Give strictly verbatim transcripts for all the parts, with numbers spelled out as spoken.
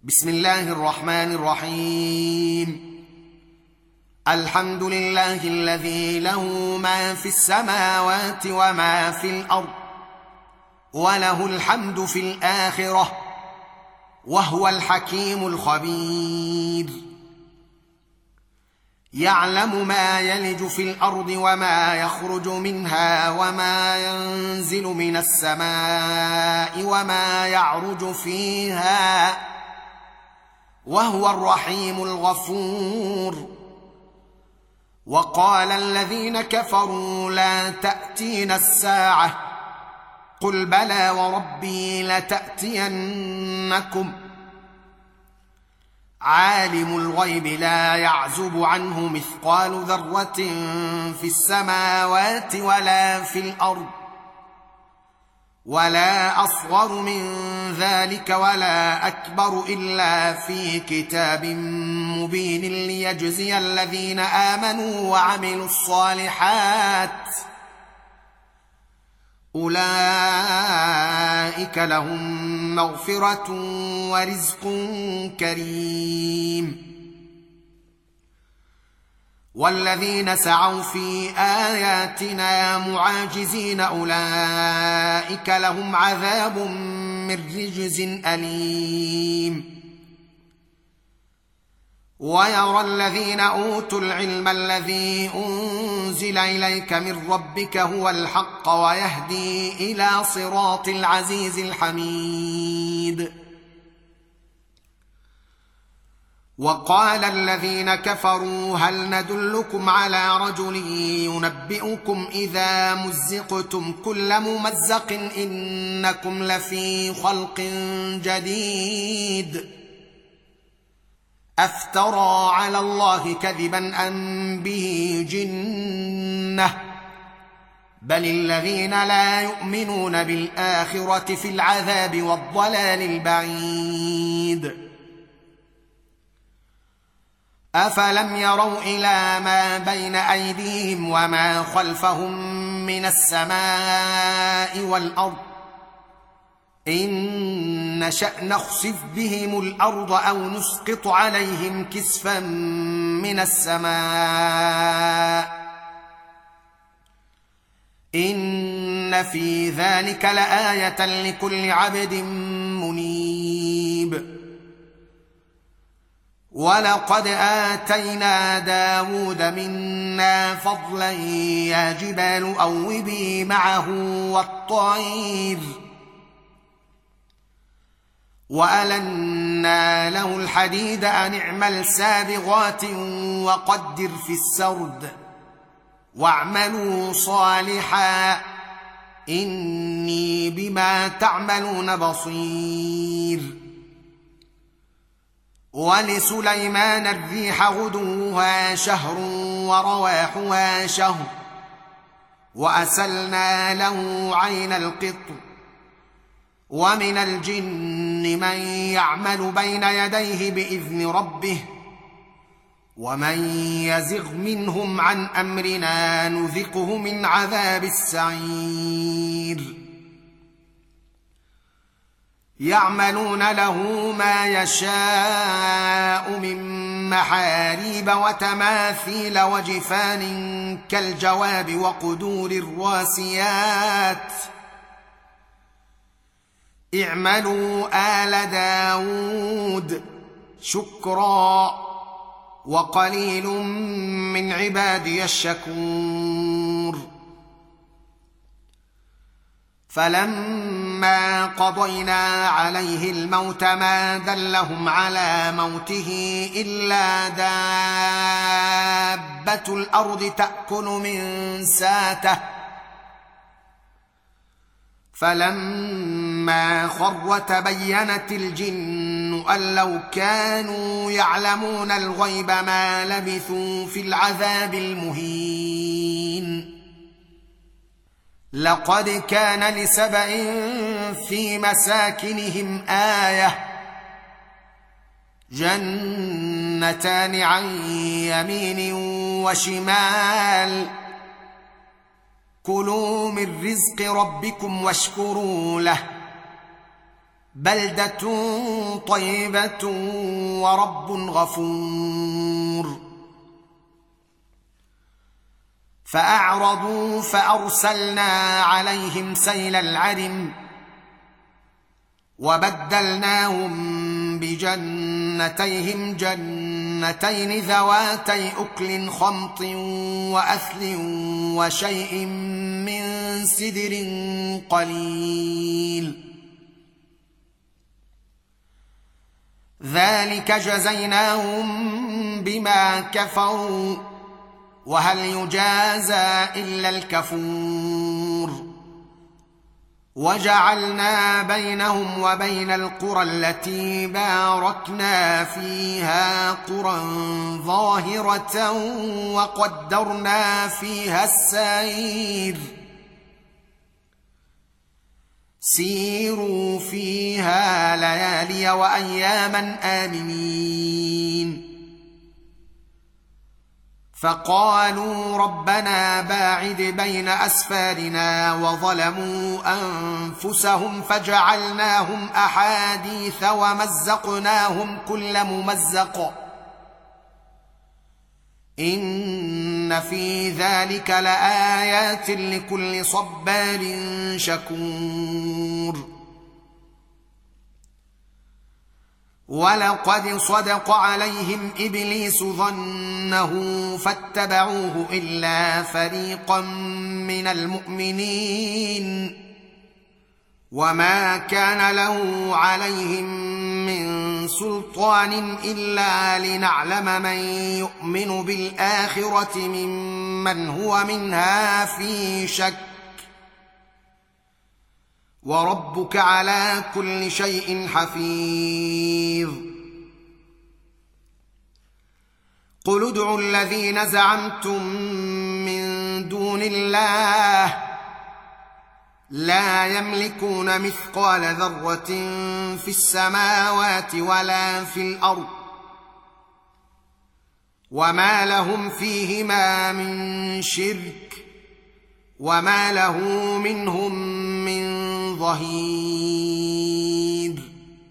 بسم الله الرحمن الرحيم. الحمد لله الذي له ما في السماوات وما في الأرض وله الحمد في الآخرة وهو الحكيم الخبير. يعلم ما يلج في الأرض وما يخرج منها وما ينزل من السماء وما يعرج فيها وهو الرحيم الغفور. وقال الذين كفروا لا تأتينا الساعة قل بلى وربي لتأتينكم عالم الغيب لا يعزب عنه مثقال ذرة في السماوات ولا في الأرض ولا أصغر من ذلك ولا أكبر إلا في كتاب مبين ليجزي الذين آمنوا وعملوا الصالحات أولئك لهم مغفرة ورزق كريم. والذين سعوا في آياتنا معاجزين أولئك لهم عذاب من رجز أليم. ويرى الذين أوتوا العلم الذي أنزل إليك من ربك هو الحق ويهدي إلى صراط العزيز الحميد. وقال الذين كفروا هل ندلكم على رجل ينبئكم إذا مزقتم كل ممزق إنكم لفي خلق جديد أفترى على الله كذبا أم به جنة بل الذين لا يؤمنون بالآخرة في العذاب والضلال البعيد. أفلم يروا إلى ما بين أيديهم وما خلفهم من السماء والأرض إن نشأ نخسف بهم الأرض أو نسقط عليهم كسفا من السماء إن في ذلك لآية لكل عبد منيب. ولقد آتينا داود منا فضلا يا جبال أوبي معه والطير وألنا له الحديد أن اعمل سابغات وقدر في السرد واعملوا صالحا إني بما تعملون بصير. ولسليمان الريح غدوها شهر ورواحها شهر وأسلنا له عين القطر ومن الجن من يعمل بين يديه بإذن ربه ومن يزغ منهم عن أمرنا نذقه من عذاب السعير. يعملون له ما يشاء من محاريب وتماثيل وجفان كالجواب وقدور الراسيات اعملوا آل داود شكرا وقليل من عبادي الشكور. فلما قضينا عليه الموت ما دلهم على موته إلا دابة الأرض تأكل من ساته فلما خر تبينت الجن أن لو كانوا يعلمون الغيب ما لبثوا في العذاب المهين. لقد كان لسبأ في مساكنهم آية جنتان عن يمين وشمال كلوا من رزق ربكم واشكروا له بلدة طيبة ورب غفور. فأعرضوا فأرسلنا عليهم سيل العرم وبدلناهم بجنتيهم جنتين ذواتي أكل خمط وأثل وشيء من سدر قليل، ذلك جزيناهم بما كفروا وهل يجازى إلا الكفور. وجعلنا بينهم وبين القرى التي باركنا فيها قرى ظاهرة وقدرنا فيها السير، سيروا فيها ليالي وأياما آمنين. فقالوا ربنا باعد بين أسفارنا وظلموا أنفسهم فجعلناهم أحاديث ومزقناهم كل ممزق، إن في ذلك لآيات لكل صبار شكور. ولقد صدق عليهم إبليس ظنه فاتبعوه إلا فريقا من المؤمنين، وما كان له عليهم من سلطان إلا لنعلم من يؤمن بالآخرة ممن هو منها في شك، وربك على كل شيء حفيظ. قل ادعوا الذين زعمتم من دون الله لا يملكون مثقال ذرة في السماوات ولا في الأرض، وما لهم فيهما من شرك وما له منهم من ظهير.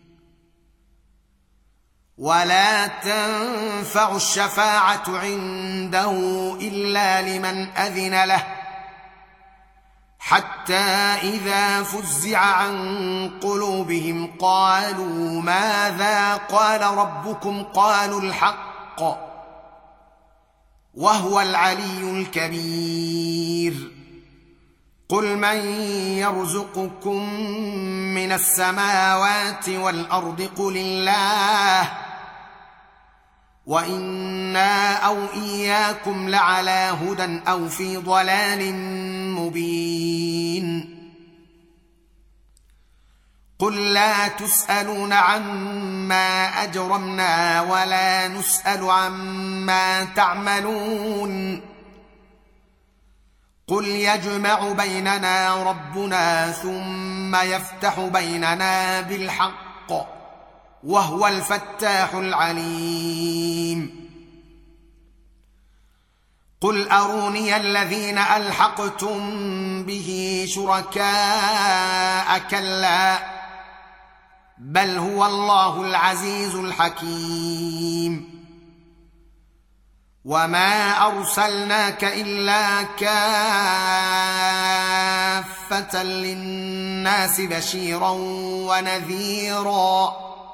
ولا تنفع الشفاعة عنده إلا لمن أذن له، حتى إذا فزع عن قلوبهم قالوا ماذا قال ربكم قالوا الحق وهو العلي الكبير. قل من يرزقكم من السماوات والأرض قل الله وإنا أو إياكم لعلى هدى أو في ضلال مبين. قل لا تسألون عما أجرمنا ولا نسأل عما تعملون. قل يجمع بيننا ربنا ثم يفتح بيننا بالحق وهو الفتاح العليم. قل أروني الذين ألحقتم به شركاء كلا بل هو الله العزيز الحكيم. وما أرسلناك إلا كافة للناس بشيرا ونذيرا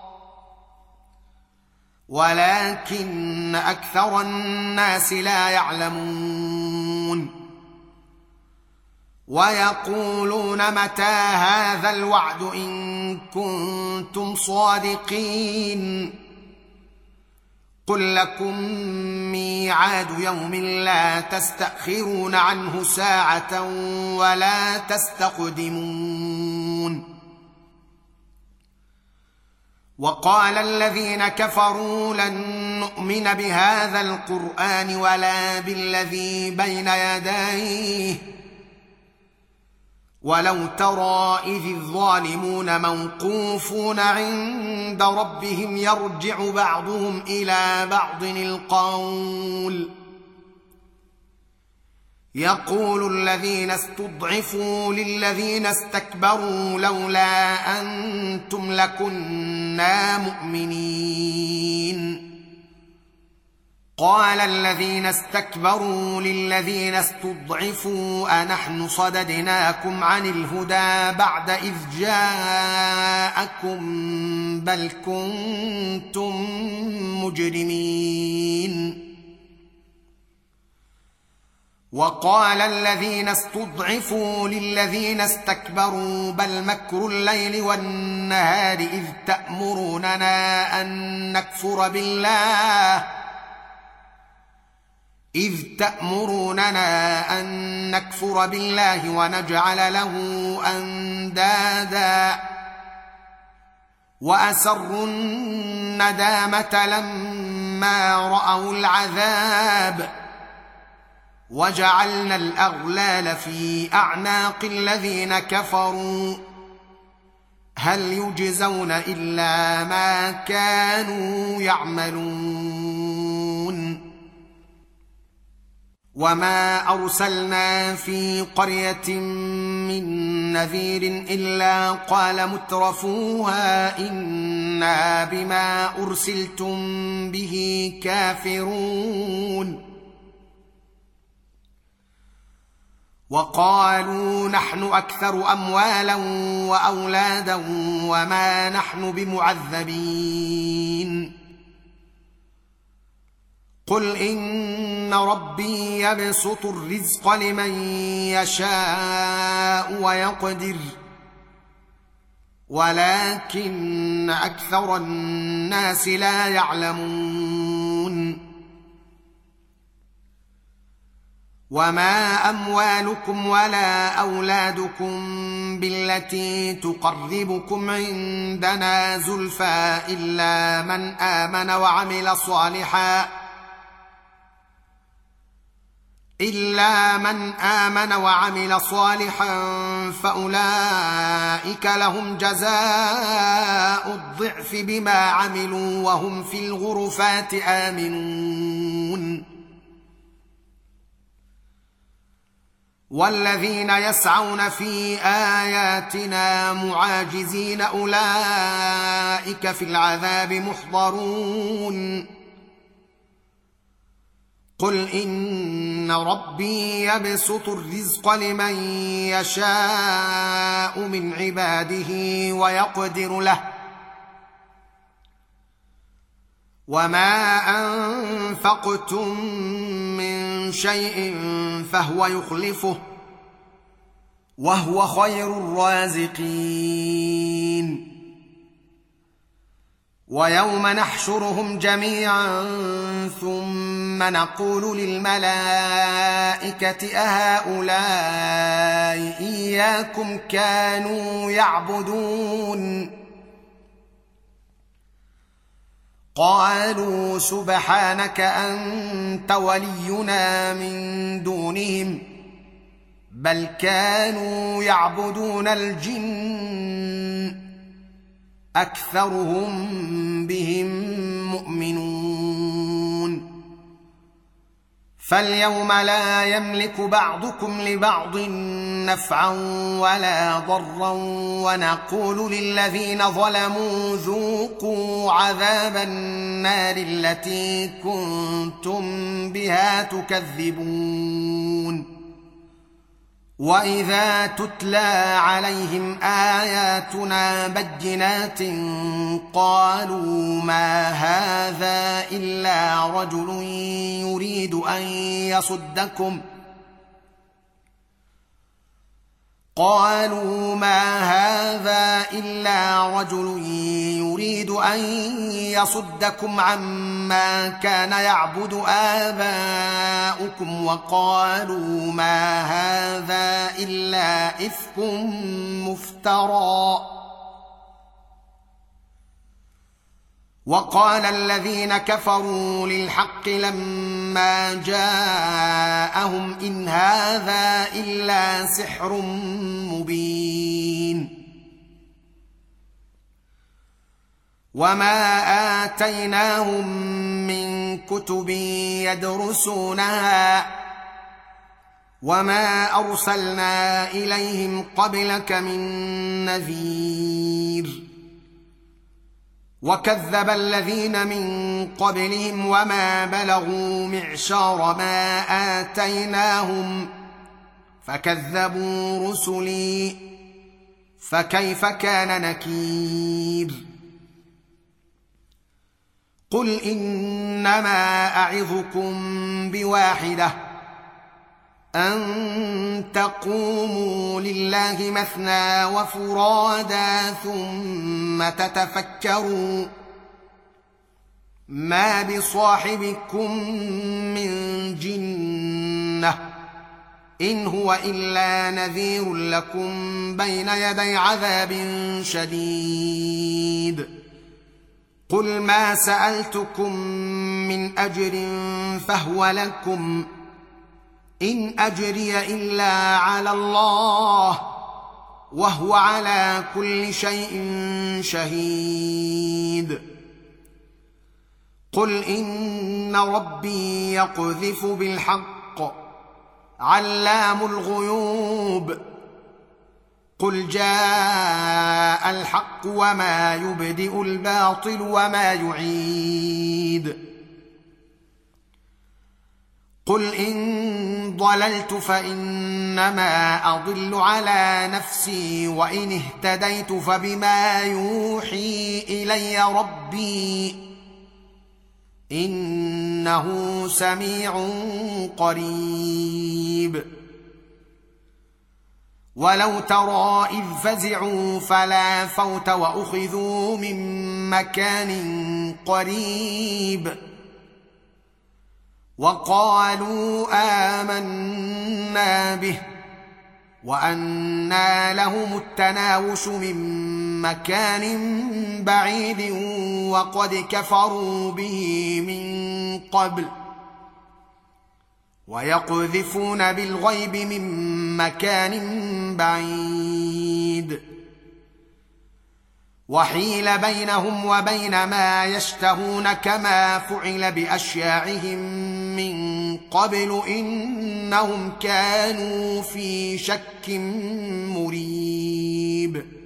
ولكن أكثر الناس لا يعلمون. ويقولون متى هذا الوعد إن كنتم صادقين. قل لكم ميعاد يوم لا تستأخرون عنه ساعة ولا تستقدمون. وقال الذين كفروا لن نؤمن بهذا القرآن ولا بالذي بين يديه ولو ترى إذ الظالمون موقوفون عند ربهم يرجع بعضهم إلى بعض القول يقول الذين استضعفوا للذين استكبروا لولا أنتم لكنا مؤمنين قال الذين استكبروا للذين استضعفوا أنحن صددناكم عن الهدى بعد إذ جاءكم بل كنتم مجرمين وقال الذين استضعفوا للذين استكبروا بل مكر الليل والنهار إذ تأمروننا أن نكفر بالله إذ تأمروننا أن نكفر بالله ونجعل له أندادا وأسروا الندامة لما رأوا العذاب وجعلنا الأغلال في أعناق الذين كفروا هل يجزون إلا ما كانوا يعملون وما أرسلنا في قرية من نذير إلا قال مترفوها إنا بما أرسلتم به كافرون وقالوا نحن أكثر أموالا وأولادا وما نحن بمعذبين قل إن ربي يبسط الرزق لمن يشاء ويقدر ولكن أكثر الناس لا يعلمون وما أموالكم ولا أولادكم بالتي تقربكم عندنا زلفى إلا من آمن وعمل صالحا إلا من آمن وعمل صالحا فأولئك لهم جزاء الضعف بما عملوا وهم في الغرفات آمنون والذين يسعون في آياتنا معاجزين أولئك في العذاب محضرون قل إن ربي يبسط الرزق لمن يشاء من عباده ويقدر له وما أنفقتم من شيء فهو يخلفه وهو خير الرازقين ويوم نحشرهم جميعا ثم نقول للملائكة أهؤلاء إياكم كانوا يعبدون قالوا سبحانك أنت ولينا من دونهم بل كانوا يعبدون الجن أكثرهم بهم مؤمنون فاليوم لا يملك بعضكم لبعض نفعا ولا ضرا ونقول للذين ظلموا ذوقوا عذاب النار التي كنتم بها تكذبون وإذا تتلى عليهم آياتنا بينات قالوا ما هذا إلا رجل يريد أن يصدكم قالوا ما هذا إلا رجل يريد أن يصدكم عما كان يعبد آباؤكم وقالوا ما هذا إلا إفك مفترى وقال الذين كفروا للحق لما جاءهم إن هذا إلا سحر مبين وما آتيناهم من كتب يدرسونها وما ارسلنا اليهم قبلك من نذير وكذب الذين من قبلهم وما بلغوا معشار ما آتيناهم فكذبوا رسلي فكيف كان نكير قل إنما أعظكم بواحدة أن تقوموا لله مثنى وفرادا ثم تتفكروا ما بصاحبكم من جنة إن هو إلا نذير لكم بين يدي عذاب شديد قل ما سألتكم من أجر فهو لكم إن أجري إلا على الله وهو على كل شيء شهيد قل إن ربي يقذف بالحق علام الغيوب قل جاء الحق وما يبدئ الباطل وما يعيد قل إن ضللت فإنما أضل على نفسي وإن اهتديت فبما يوحي إلي ربي إنه سميع قريب ولو ترى إذ فزعوا فلا فوت وأخذوا من مكان قريب وقالوا آمنا به وأنى لهم التناوش من مكان بعيد وقد كفروا به من قبل ويقذفون بالغيب من مكان بعيد وحيل بينهم وبين ما يشتهون كما فعل بأشياعهم من قبل إنهم كانوا في شك مريب